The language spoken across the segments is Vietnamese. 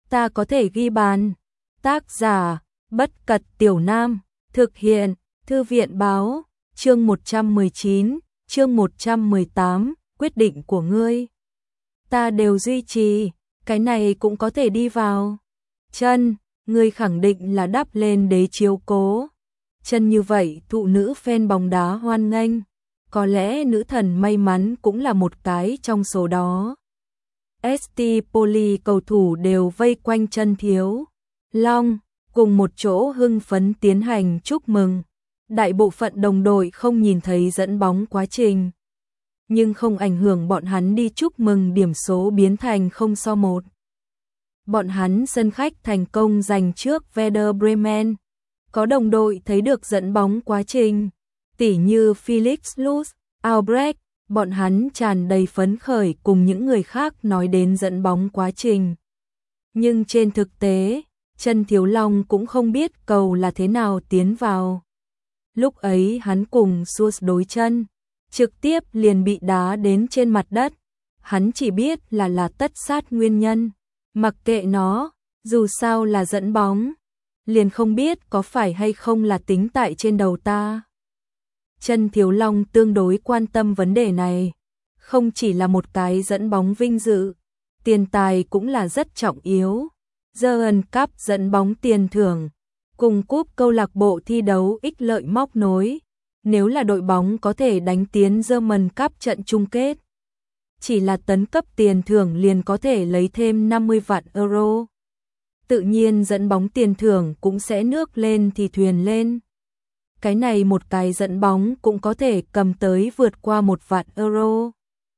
ta có thể ghi bàn. Tác giả, Bất Cật Tiểu Nam, thực hiện, Thư viện Báo, chương 119, chương 118, quyết định của ngươi. Ta đều duy trì, cái này cũng có thể đi vào. Chân, ngươi khẳng định là đắp lên đế chiếu cố. Chân như vậy thụ nữ fan bóng đá hoan nghênh, có lẽ nữ thần may mắn cũng là một cái trong số đó. ST Poli cầu thủ đều vây quanh Chân Thiếu Long, cùng một chỗ hưng phấn tiến hành chúc mừng. Đại bộ phận đồng đội không nhìn thấy dẫn bóng quá trình, nhưng không ảnh hưởng bọn hắn đi chúc mừng điểm số biến thành 0-1. Bọn hắn sân khách thành công giành trước Werder Bremen. Có đồng đội thấy được dẫn bóng quá trình, tỉ như Felix Lutz, Albrecht, bọn hắn tràn đầy phấn khởi cùng những người khác nói đến dẫn bóng quá trình. Nhưng trên thực tế, Chân Thiếu Long cũng không biết cầu là thế nào tiến vào. Lúc ấy hắn cùng Surs đối chân, trực tiếp liền bị đá đến trên mặt đất. Hắn chỉ biết là tất sát nguyên nhân, mặc kệ nó, dù sao là dẫn bóng, liền không biết có phải hay không là tính tại trên đầu ta. Chân Thiếu Long tương đối quan tâm vấn đề này, không chỉ là một cái dẫn bóng vinh dự, tiền tài cũng là rất trọng yếu. German Cup dẫn bóng tiền thưởng, cùng cúp câu lạc bộ thi đấu ích lợi móc nối, nếu là đội bóng có thể đánh tiến German Cup trận chung kết, chỉ là tấn cấp tiền thưởng liền có thể lấy thêm 50 vạn euro. Tự nhiên dẫn bóng tiền thưởng cũng sẽ nước lên thì thuyền lên. Cái này một cái dẫn bóng cũng có thể cầm tới vượt qua 1 vạn euro.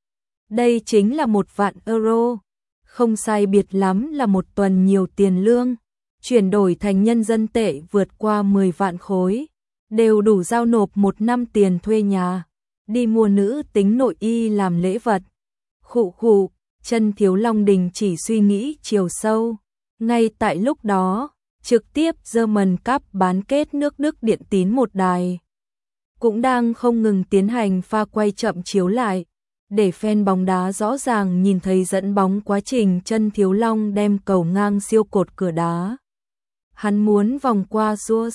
Đây chính là 1 vạn euro, không sai biệt lắm là một tuần nhiều tiền lương, chuyển đổi thành nhân dân tệ vượt qua 10 vạn khối, đều đủ giao nộp 1 năm tiền thuê nhà, đi mua nữ tính nội y làm lễ vật. Khụ khụ, Chân Thiếu Long đình chỉ suy nghĩ chiều sâu. Ngay tại lúc đó, trực tiếp German Cup bán kết nước Đức Điện Tín một đài cũng đang không ngừng tiến hành pha quay chậm chiếu lại, để fan bóng đá rõ ràng nhìn thấy dẫn bóng quá trình Chân Thiếu Long đem cầu ngang siêu cột cửa đá. Hắn muốn vòng qua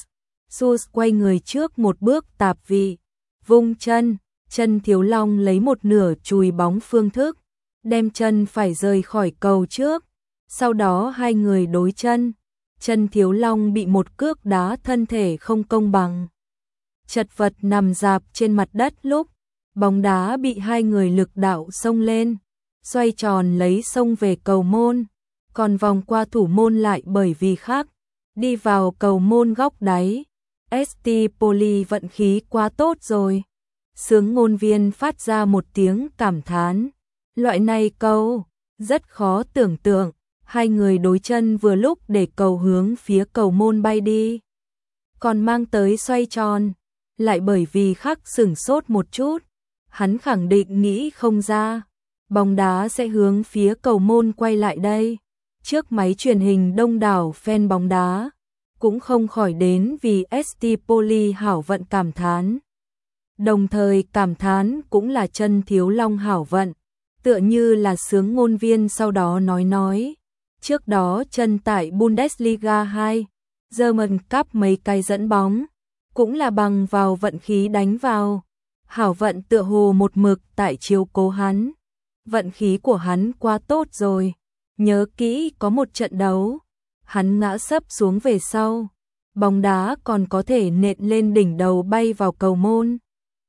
Surs quay người trước một bước tạp vị, vung chân, Chân Thiếu Long lấy một nửa chùi bóng phương thức, đem chân phải rời khỏi cầu trước. Sau đó hai người đối chân, Chân Thiếu Long bị một cước đá thân thể không công bằng, chật vật nằm rạp trên mặt đất. Lúc bóng đá bị hai người lực đạo xông lên, xoay tròn lấy xông về cầu môn, còn vòng qua thủ môn lại bởi vì khác, đi vào cầu môn góc đáy. ST Poli vận khí quá tốt rồi. Sướng ngôn viên phát ra một tiếng cảm thán. Loại này cầu rất khó tưởng tượng. Hai người đối chân vừa lúc để cầu hướng phía cầu môn bay đi, còn mang tới xoay tròn, lại bởi vì khắc sửng sốt một chút, hắn khẳng định nghĩ không ra, bóng đá sẽ hướng phía cầu môn quay lại đây. Trước máy truyền hình đông đảo fan bóng đá, cũng không khỏi đến vì ST Poli hảo vận cảm thán. Đồng thời cảm thán cũng là Chân Thiếu Long hảo vận, tựa như là sướng ngôn viên sau đó nói. Trước đó chân tại Bundesliga 2, German Cup mấy cái dẫn bóng, cũng là bằng vào vận khí đánh vào. Hảo vận tựa hồ một mực tại chiếu cố hắn. Vận khí của hắn quá tốt rồi. Nhớ kỹ có một trận đấu, hắn ngã sấp xuống về sau, bóng đá còn có thể nện lên đỉnh đầu bay vào cầu môn.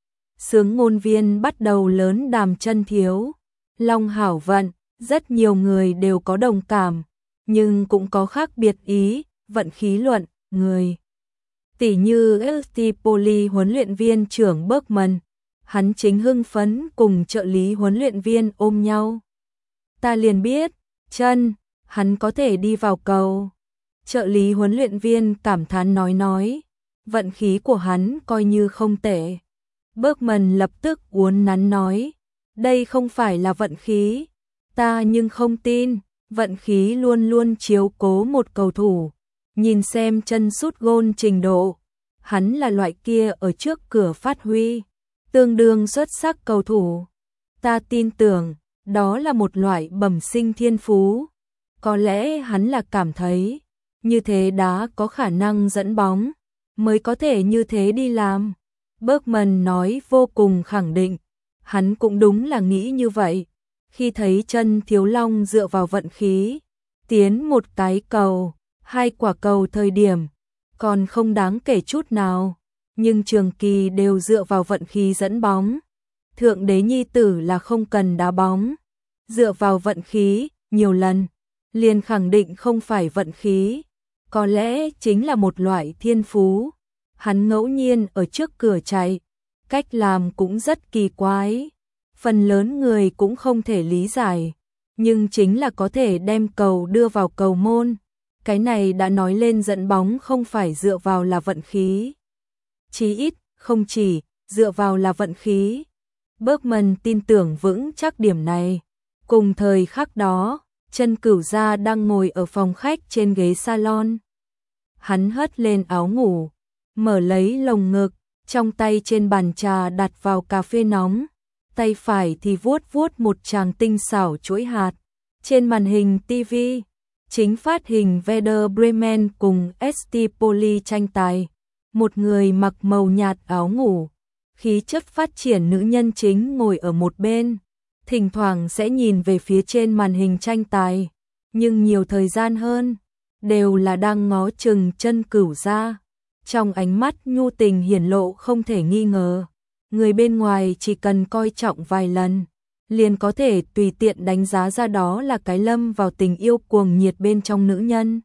Sướng ngôn viên bắt đầu lớn đàm Chân Thiếu Long hảo vận. Rất nhiều người đều có đồng cảm, nhưng cũng có khác biệt ý, vận khí luận, người. Tỉ như ST Poli huấn luyện viên trưởng Bergman, hắn chính hưng phấn cùng trợ lý huấn luyện viên ôm nhau. Ta liền biết, chân, hắn có thể đi vào cầu. Trợ lý huấn luyện viên cảm thán nói, vận khí của hắn coi như không tệ. Bergman lập tức uốn nắn nói, đây không phải là vận khí. Ta nhưng không tin, vận khí luôn luôn chiếu cố một cầu thủ. Nhìn xem chân sút gôn trình độ, hắn là loại kia ở trước cửa phát huy, tương đương xuất sắc cầu thủ. Ta tin tưởng, đó là một loại bẩm sinh thiên phú. Có lẽ hắn là cảm thấy như thế đã có khả năng dẫn bóng, mới có thể như thế đi làm. Bergman nói vô cùng khẳng định, hắn cũng đúng là nghĩ như vậy. Khi thấy chân Thiếu Long dựa vào vận khí, tiến một cái cầu, 2 quả cầu thời điểm, còn không đáng kể chút nào, nhưng trường kỳ đều dựa vào vận khí dẫn bóng. Thượng đế nhi tử là không cần đá bóng, dựa vào vận khí, nhiều lần, liền khẳng định không phải vận khí, có lẽ chính là một loại thiên phú. Hắn ngẫu nhiên ở trước cửa chạy, cách làm cũng rất kỳ quái, phần lớn người cũng không thể lý giải, nhưng chính là có thể đem cầu đưa vào cầu môn. Cái này đã nói lên dẫn bóng không phải dựa vào là vận khí. Chí ít, không chỉ dựa vào là vận khí. Bergman tin tưởng vững chắc điểm này. Cùng thời khắc đó, Chân Cửu Gia đang ngồi ở phòng khách trên ghế salon. Hắn hất lên áo ngủ, mở lấy lồng ngực, trong tay trên bàn trà đặt vào cà phê nóng, tay phải thì vuốt vuốt một tràng tinh xảo chuỗi hạt. Trên màn hình TV, chính phát hình Werder Bremen cùng ST Poli tranh tài. Một người mặc màu nhạt áo ngủ, khí chất phát triển nữ nhân chính ngồi ở một bên, thỉnh thoảng sẽ nhìn về phía trên màn hình tranh tài, nhưng nhiều thời gian hơn, đều là đang ngó chừng Chân Cửu Gia. Trong ánh mắt nhu tình hiển lộ không thể nghi ngờ, người bên ngoài chỉ cần coi trọng vài lần, liền có thể tùy tiện đánh giá ra đó là cái lâm vào tình yêu cuồng nhiệt bên trong nữ nhân.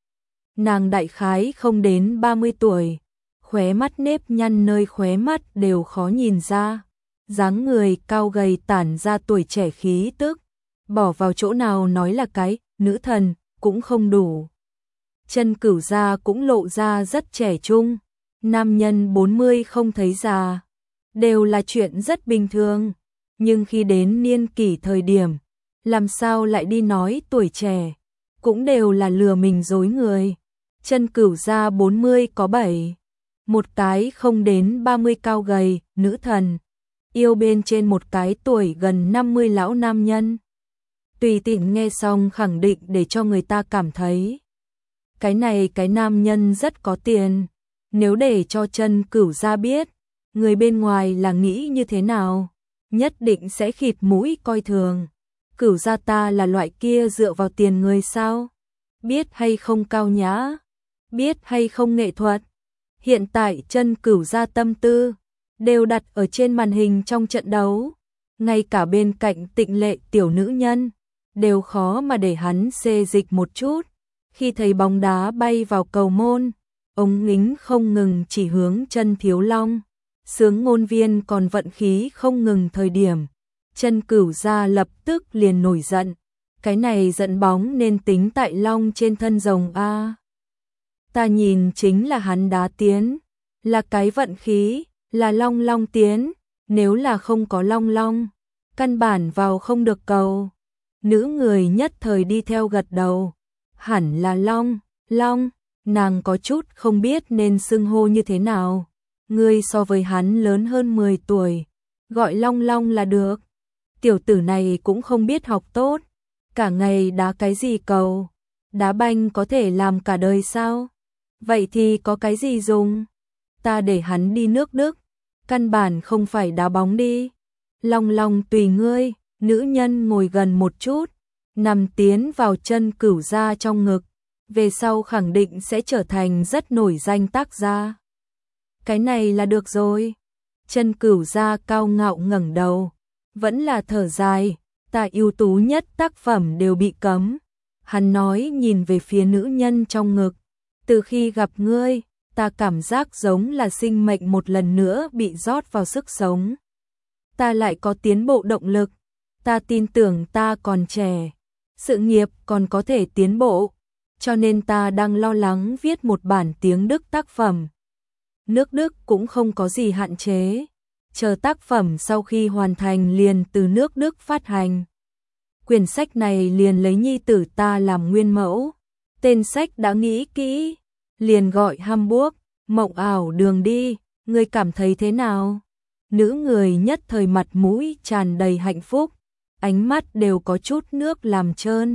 Nàng đại khái không đến 30 tuổi, khóe mắt nếp nhăn nơi khóe mắt đều khó nhìn ra, dáng người cao gầy tản ra tuổi trẻ khí tức, bỏ vào chỗ nào nói là cái nữ thần cũng không đủ. Chân Cửu Gia cũng lộ ra rất trẻ trung, nam nhân 40 không thấy già, đều là chuyện rất bình thường, nhưng khi đến niên kỷ thời điểm, làm sao lại đi nói tuổi trẻ, cũng đều là lừa mình dối người. Chân Cửu Gia 40 có 7, một cái không đến 30 cao gầy, nữ thần, yêu bên trên một cái tuổi gần 50 lão nam nhân. Tùy tiện nghe xong khẳng định để cho người ta cảm thấy cái này cái nam nhân rất có tiền. Nếu để cho Chân Cửu Gia biết, người bên ngoài là nghĩ như thế nào, nhất định sẽ khịt mũi coi thường. Cửu Gia ta là loại kia dựa vào tiền người sao? Biết hay không cao nhã? Biết hay không nghệ thuật? Hiện tại Chân Cửu Gia tâm tư đều đặt ở trên màn hình trong trận đấu, ngay cả bên cạnh tịnh lệ tiểu nữ nhân đều khó mà để hắn xê dịch một chút. Khi thấy bóng đá bay vào cầu môn, ống ngính không ngừng chỉ hướng Chân Thiếu Long, sướng ngôn viên còn vận khí không ngừng thời điểm, Chân Cửu Gia lập tức liền nổi giận. Cái này giận bóng nên tính tại long trên thân rồng a. Ta nhìn chính là hắn đá tiến, là cái vận khí, là long long tiến, nếu là không có long long, căn bản vào không được cầu. Nữ người nhất thời đi theo gật đầu, hẳn là long, long, nàng có chút không biết nên xưng hô như thế nào. Ngươi so với hắn lớn hơn 10 tuổi, gọi long long là được. Tiểu tử này cũng không biết học tốt, cả ngày đá cái gì cầu, đá banh có thể làm cả đời sao? Vậy thì có cái gì dùng? Ta để hắn đi nước Đức, căn bản không phải đá bóng đi. Long long tùy ngươi. Nữ nhân ngồi gần một chút, nằm tiến vào Chân Cửu Gia trong ngực, về sau khẳng định sẽ trở thành rất nổi danh tác gia. Cái này là được rồi. Chân Cửu Gia cao ngạo ngẩng đầu, vẫn là thở dài, ta ưu tú nhất tác phẩm đều bị cấm. Hắn nói nhìn về phía nữ nhân trong ngực, từ khi gặp ngươi, ta cảm giác giống là sinh mệnh một lần nữa bị rót vào sức sống. Ta lại có tiến bộ động lực, ta tin tưởng ta còn trẻ, sự nghiệp còn có thể tiến bộ, cho nên ta đang lo lắng viết một bản tiếng Đức tác phẩm. Nước Đức cũng không có gì hạn chế, chờ tác phẩm sau khi hoàn thành liền từ nước Đức phát hành. Quyển sách này liền lấy nhi tử ta làm nguyên mẫu, tên sách đã nghĩ kỹ, liền gọi Hamburg, mộng ảo đường đi, ngươi cảm thấy thế nào? Nữ người nhất thời mặt mũi tràn đầy hạnh phúc, ánh mắt đều có chút nước làm trơn.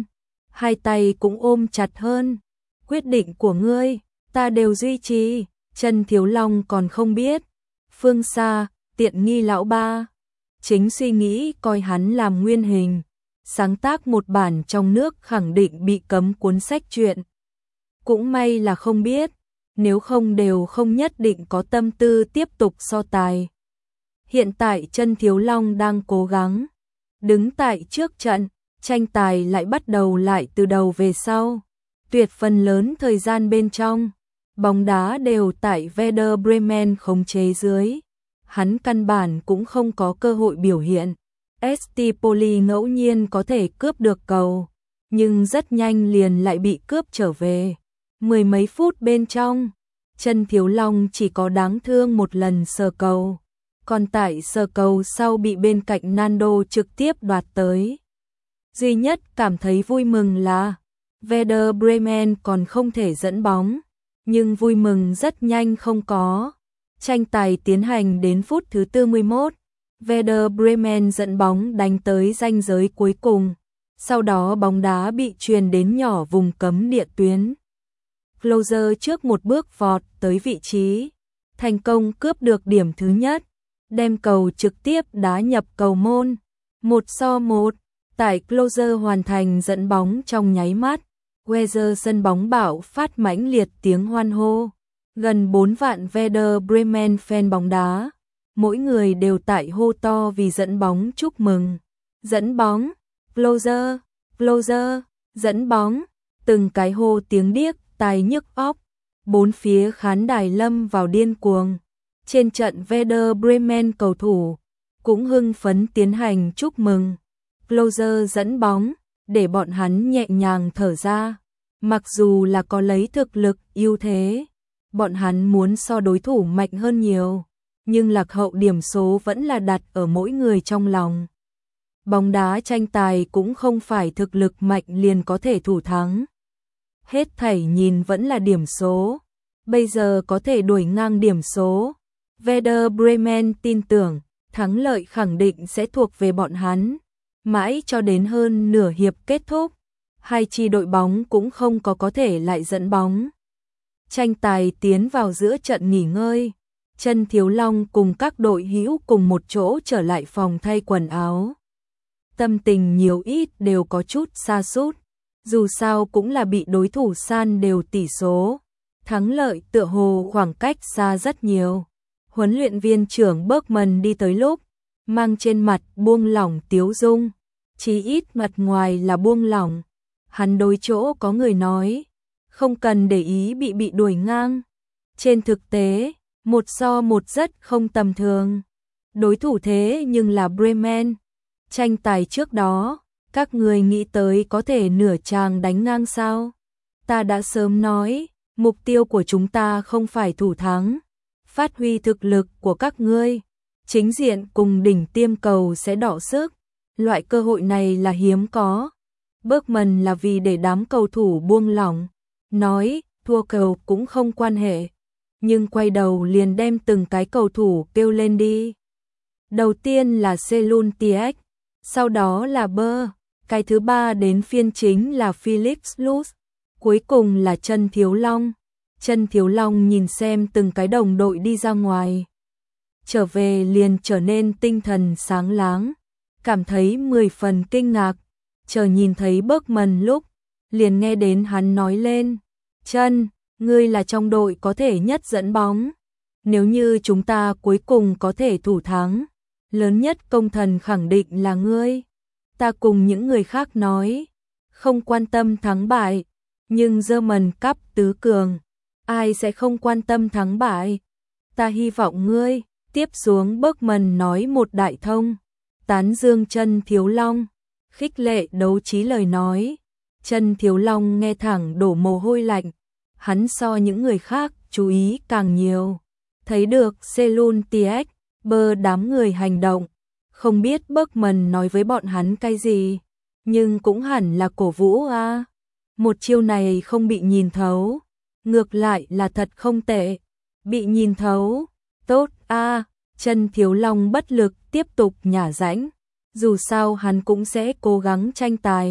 hai tay cũng ôm chặt hơn. Quyết định của ngươi, ta đều duy trì. Chân Thiếu Long còn không biết. Phương xa, tiện nghi lão ba. Chính suy nghĩ coi hắn làm nguyên hình. Sáng tác một bản trong nước khẳng định bị cấm cuốn sách truyện. Cũng may là không biết. Nếu không đều không nhất định có tâm tư tiếp tục so tài. Hiện tại Chân Thiếu Long đang cố gắng. Đứng tại trước trận, tranh tài lại bắt đầu lại từ đầu về sau. Tuyệt phần lớn thời gian bên trong, bóng đá đều tại Werder Bremen khống chế dưới. Hắn căn bản cũng không có cơ hội biểu hiện. ST Poli ngẫu nhiên có thể cướp được cầu, nhưng rất nhanh liền lại bị cướp trở về. Mười mấy phút bên trong, Chân Thiếu Long chỉ có đáng thương một lần sờ cầu. Còn tại sờ cầu sau bị bên cạnh Nando trực tiếp đoạt tới. Duy nhất cảm thấy vui mừng là Werder Bremen còn không thể dẫn bóng, nhưng vui mừng rất nhanh không có. Tranh tài tiến hành đến phút thứ 41, Werder Bremen dẫn bóng đánh tới ranh giới cuối cùng, sau đó bóng đá bị truyền đến nhỏ vùng cấm địa tuyến. Klose trước một bước vọt tới vị trí, thành công cướp được điểm thứ nhất, đem cầu trực tiếp đá nhập cầu môn. 1-1, tại Klose hoàn thành dẫn bóng trong nháy mắt. Weser sân bóng bạo phát mãnh liệt tiếng hoan hô. Gần 4 vạn Werder Bremen fan bóng đá, mỗi người đều tại hô to vì dẫn bóng chúc mừng. Dẫn bóng, Klose, Klose, dẫn bóng, từng cái hô tiếng điếc tai nhức óc. Bốn phía khán đài lâm vào điên cuồng. Trên trận Werder Bremen cầu thủ cũng hưng phấn tiến hành chúc mừng. Klose dẫn bóng, để bọn hắn nhẹ nhàng thở ra. Mặc dù là có lấy thực lực ưu thế, bọn hắn muốn so đối thủ mạnh hơn nhiều, nhưng lạc hậu điểm số vẫn là đặt ở mỗi người trong lòng. Bóng đá tranh tài cũng không phải thực lực mạnh liền có thể thủ thắng. Hết thảy nhìn vẫn là điểm số. Bây giờ có thể đuổi ngang điểm số. Werder Bremen tin tưởng, thắng lợi khẳng định sẽ thuộc về bọn hắn. Mãi cho đến hơn nửa hiệp kết thúc, hai chi đội bóng cũng không có thể lại dẫn bóng. Tranh tài tiến vào giữa trận nghỉ ngơi, Chân Thiếu Long cùng các đội hữu cùng một chỗ trở lại phòng thay quần áo. Tâm tình nhiều ít đều có chút sa sút, dù sao cũng là bị đối thủ san đều tỷ số. Thắng lợi tựa hồ khoảng cách xa rất nhiều. Huấn luyện viên trưởng Bergman đi tới lúc, mang trên mặt buông lỏng tiếu dung, chí ít mặt ngoài là buông lỏng. Hắn đối chỗ có người nói, không cần để ý bị đuổi ngang. Trên thực tế, 1-1 rất không tầm thường. Đối thủ thế nhưng là Bremen. Tranh tài trước đó, các người nghĩ tới có thể nửa chàng đánh ngang sao? Ta đã sớm nói, mục tiêu của chúng ta không phải thủ thắng, phát huy thực lực của các ngươi. Chính diện cùng đỉnh tiêm cầu sẽ đọ sức. Loại cơ hội này là hiếm có. Bergman là vì để đám cầu thủ buông lỏng, nói thua cầu cũng không quan hệ, nhưng quay đầu liền đem từng cái cầu thủ kêu lên đi. Đầu tiên là Selun Tiech, sau đó là Bơ, cái thứ ba đến phiên chính là Felix Lutz, cuối cùng là Chân Thiếu Long. Chân Thiếu Long nhìn xem từng cái đồng đội đi ra ngoài, trở về liền trở nên tinh thần sáng láng, cảm thấy 10 phần kinh ngạc. Chờ nhìn thấy Bergman lúc, liền nghe đến hắn nói lên, Chân, ngươi là trong đội có thể nhất dẫn bóng. Nếu như chúng ta cuối cùng có thể thủ thắng, lớn nhất công thần khẳng định là ngươi. Ta cùng những người khác nói, không quan tâm thắng bại, nhưng German Cup tứ cường, ai sẽ không quan tâm thắng bại. Ta hy vọng ngươi, tiếp xuống Bergman nói một đại thông, tán dương Chân Thiếu Long, khích lệ đấu trí lời nói. Chân Thiếu Long nghe thẳng đổ mồ hôi lạnh, hắn so những người khác chú ý càng nhiều. Thấy được Selun Tiech, Bơ đám người hành động, không biết Bergman nói với bọn hắn cái gì, nhưng cũng hẳn là cổ vũ a. Một chiêu này không bị nhìn thấu, ngược lại là thật không tệ. Bị nhìn thấu, tốt a. Chân Thiếu Long bất lực tiếp tục nhả rãnh, dù sao hắn cũng sẽ cố gắng tranh tài.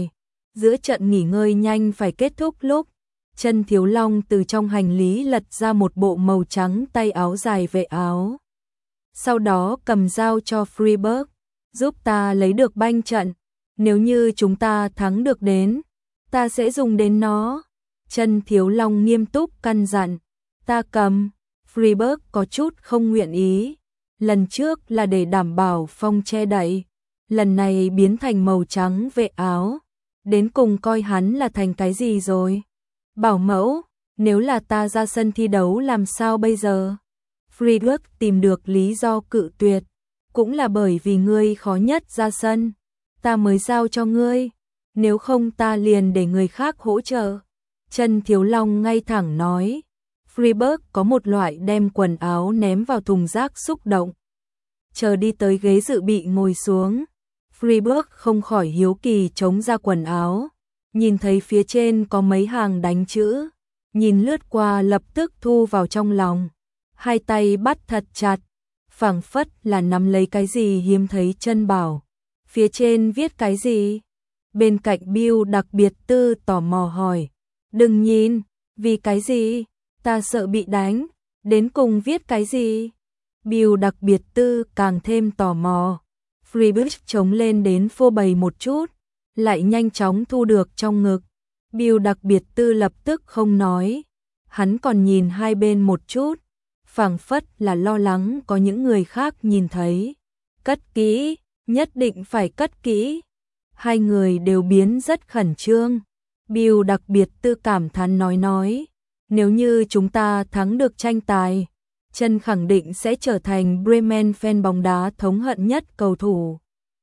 Giữa trận nghỉ ngơi nhanh phải kết thúc lúc, Chân Thiếu Long từ trong hành lý lật ra một bộ màu trắng tay áo dài vệ áo. Sau đó cầm dao cho Freeburg, giúp ta lấy được banh trận, nếu như chúng ta thắng được đến, ta sẽ dùng đến nó. Chân Thiếu Long nghiêm túc căn dặn, ta cầm. Freeburg có chút không nguyện ý, lần trước là để đảm bảo phong che đậy, lần này biến thành màu trắng vệ áo, đến cùng coi hắn là thành cái gì rồi? Bảo mẫu, nếu là ta ra sân thi đấu làm sao bây giờ? Freeburg tìm được lý do cự tuyệt, cũng là bởi vì ngươi khó nhất ra sân, ta mới giao cho ngươi, nếu không ta liền để người khác hỗ trợ. Chân Thiếu Long ngay thẳng nói. Freeburg có một loại đem quần áo ném vào thùng rác xúc động. Chờ đi tới ghế dự bị ngồi xuống, Freeburg không khỏi hiếu kỳ chống ra quần áo, nhìn thấy phía trên có mấy hàng đánh chữ, nhìn lướt qua lập tức thu vào trong lòng, hai tay bắt thật chặt, phảng phất là nắm lấy cái gì hiếm thấy chân bảo. Phía trên viết cái gì? Bên cạnh Bill đặc biệt tư tò mò hỏi, đừng nhìn, vì cái gì? Ta sợ bị đánh, đến cùng viết cái gì? Bill đặc biệt tư càng thêm tò mò. Freeburg chống lên đến phô bày một chút, lại nhanh chóng thu được trong ngực. Bill đặc biệt tư lập tức không nói, hắn còn nhìn hai bên một chút, phảng phất là lo lắng có những người khác nhìn thấy. Cất kỹ, nhất định phải cất kỹ. Hai người đều biến rất khẩn trương. Bill đặc biệt tư cảm thán nói, nếu như chúng ta thắng được tranh tài, Chân khẳng định sẽ trở thành Bremen fan bóng đá thống hận nhất cầu thủ.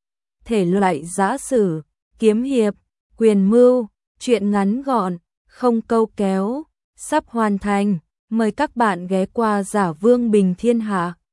Thể loại giã sử, kiếm hiệp, quyền mưu, truyện ngắn gọn, không câu kéo, sắp hoàn thành. Mời các bạn ghé qua Giả Vương Bình Thiên Hạ.